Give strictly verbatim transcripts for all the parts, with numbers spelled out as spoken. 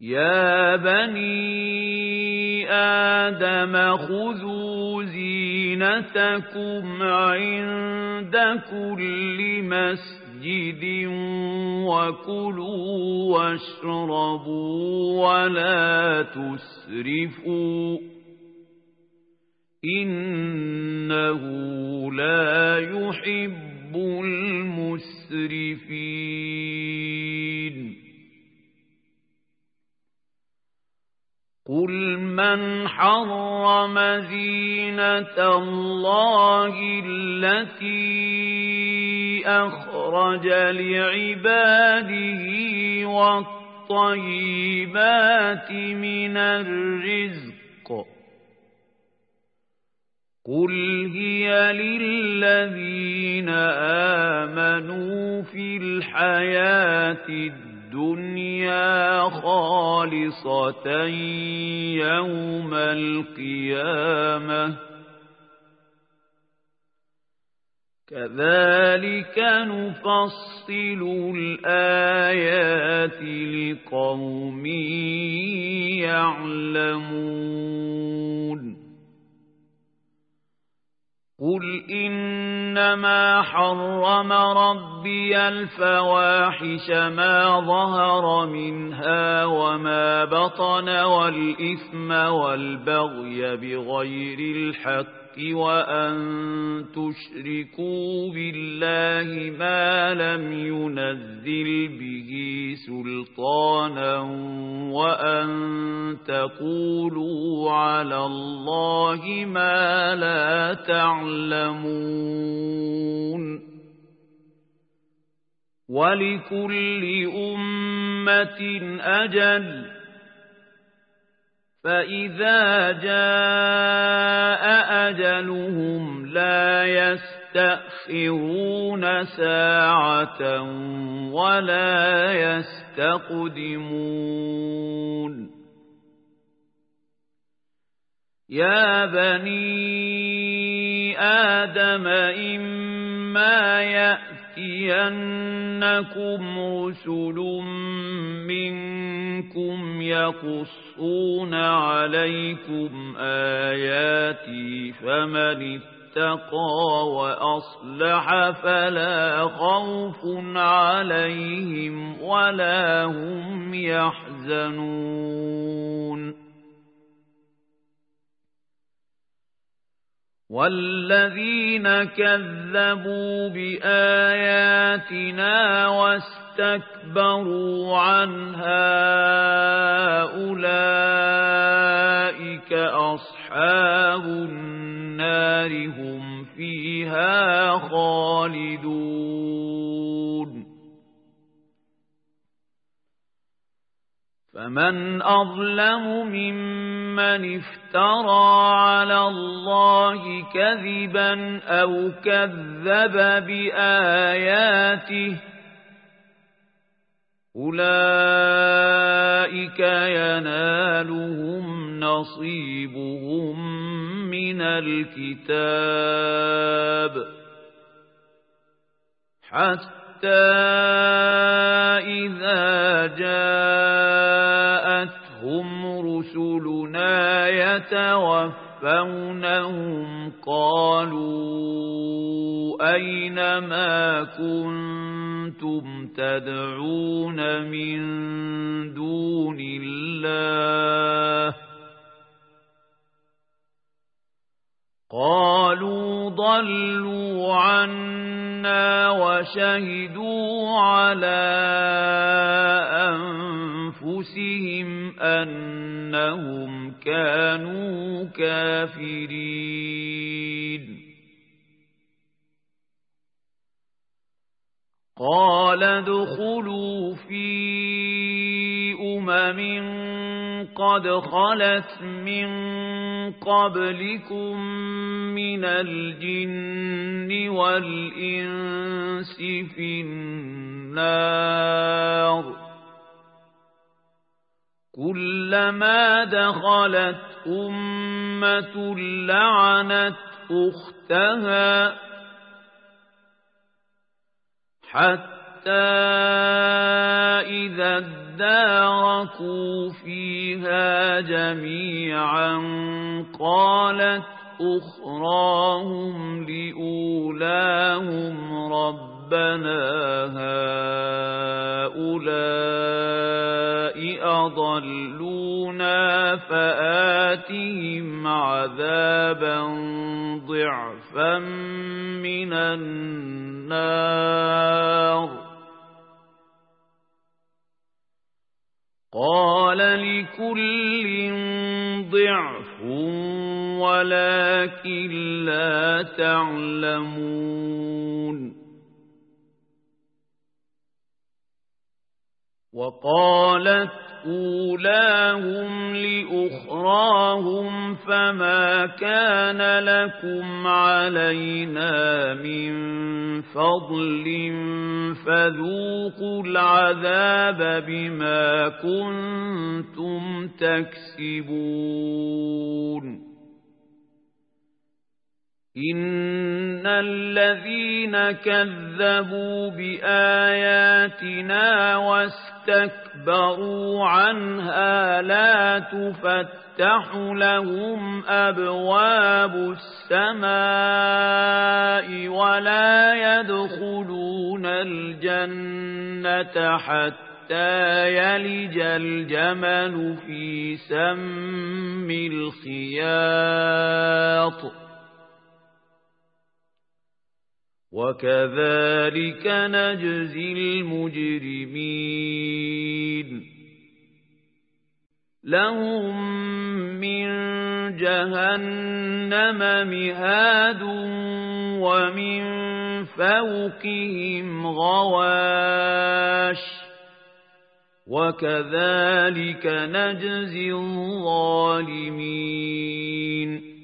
يا بني آدم خذوا زينتكم عند كل مسجد وكلوا واشربوا ولا تسرفوا إنه لا يحب المسرفين قل من حرم زينة الله التي أخرج لعباده والطيبات من الرزق قل هي للذين آمنوا في الحياة الدنيا خالصة يوم القيامة كذلك نفصل الآيات لقوم يعلمون قل إنما حرم ربي الفواحش ما ظهر منها وما بطن والإثم والبغي بغير الحق وأن تشركوا بالله ما لم ينزل به سلطانا وأن تقولوا على الله ما لا تعلمون ولكل أمة أجل فإذا جاء أجلهم لا يستأخرون ساعة ولا يستقدمون يا بني آدم إما يأتينكم رسل منكم يقصون عليكم آياتي فمن اتقى وأصلح فلا خوف عليهم ولا هم يحزنون والذين كذبوا بآياتنا واستكبروا عنها أولئك أصحاب النار هم فيها خالدون فمن أظلم ممن افترى على الله كذبا أو كذب بآياته أولئك ينالهم نصيبهم من الكتاب حتى إذا جاءتهم رسلنا يتوفونهم قالوا أين ما كنتم تدعون من دون الله قالوا ضلوا عنا وشهدوا على أنفسهم أنهم كانوا كافرين قال ادخلوا في أمم قد خلت من قبلكم من الجن والإنس في النار كلما دخلت أمة لعنت أختها حتى إذا اداركوا فيها جميعا قالت أخراهم لأولاهم ربنا هؤلاء أضلونا فآتهم عذابا ضعفا من النار قال لكل ضعف ولكن لا تعلمون وقالت أولاهم لأخراهم فما كان لكم علينا من فضل فذوقوا العذاب بما كنتم تكسبون إن الذين كذبوا بآياتنا واستكبروا عنها لا تفتح لهم أبواب السماء ولا يدخلون الجنة حتى يلج الجمل في سم الخياط وكذلك نجزي المجرمين لهم من جهنم مهاد ومن فوقهم غواش وكذلك نجزي الظالمين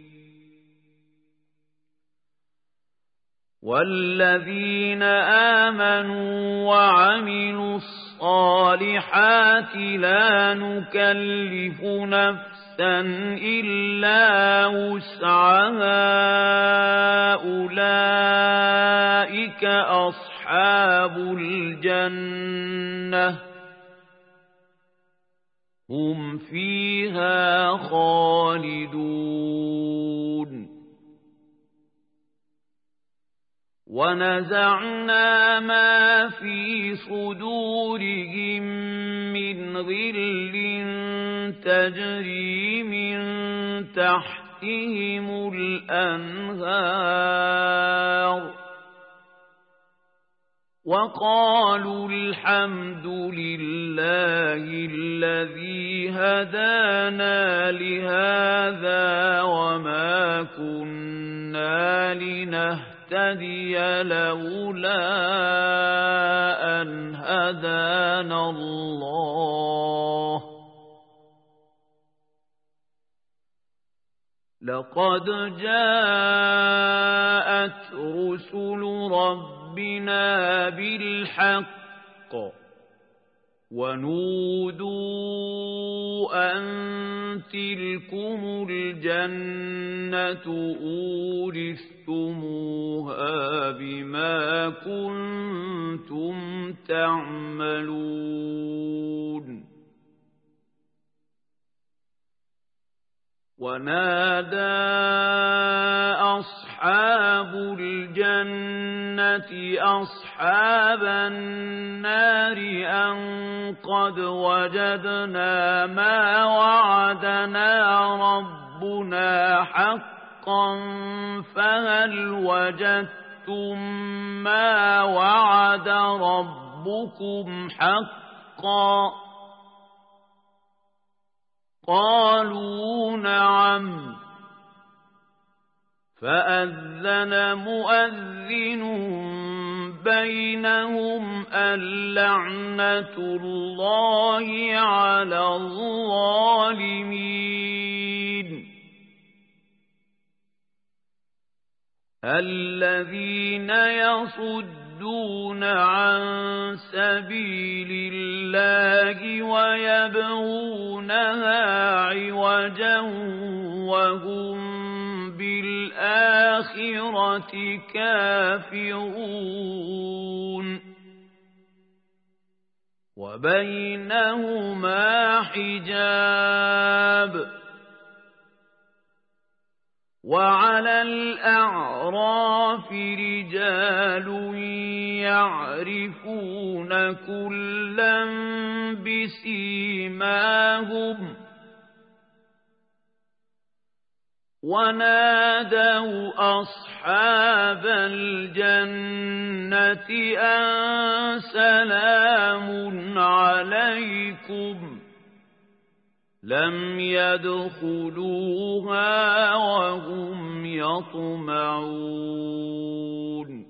والذين آمنوا وعملوا الصالحات لا نكلف نفسا إلا وسعها أولئك أصحاب الجنة هم فيها خالدون ونزعنا ما في صدورهم من غل تجري من تحتهم الأنهار وقالوا الحمد لله الذي هدانا لهذا وما كنا لنهتدي تهتدي لولا أن هدانا الله لقد جاءت رسل ربنا بالحق ونودوا أن تلكم الجنة أورثتموها بما كنتم تعملون ونادى أصحاب الجنة أصحاب النار أن قد وجدنا ما وعدنا ربنا حقا فهل وجدتم ما وعد ربكم حقا قالوا نعم فأذن مؤذن بينهم اللعنة الله على الظالمين الذين يصدون عن سبيل الله ويبغونها عوجا وهم بالآخرة كافرون وبينهما حجاب وعلى الأعراف رجال يعرفون كلا بسيماهم ونادوا أصحاب الجنة أن سلام عليكم لم يدخلوها وهم يطمعون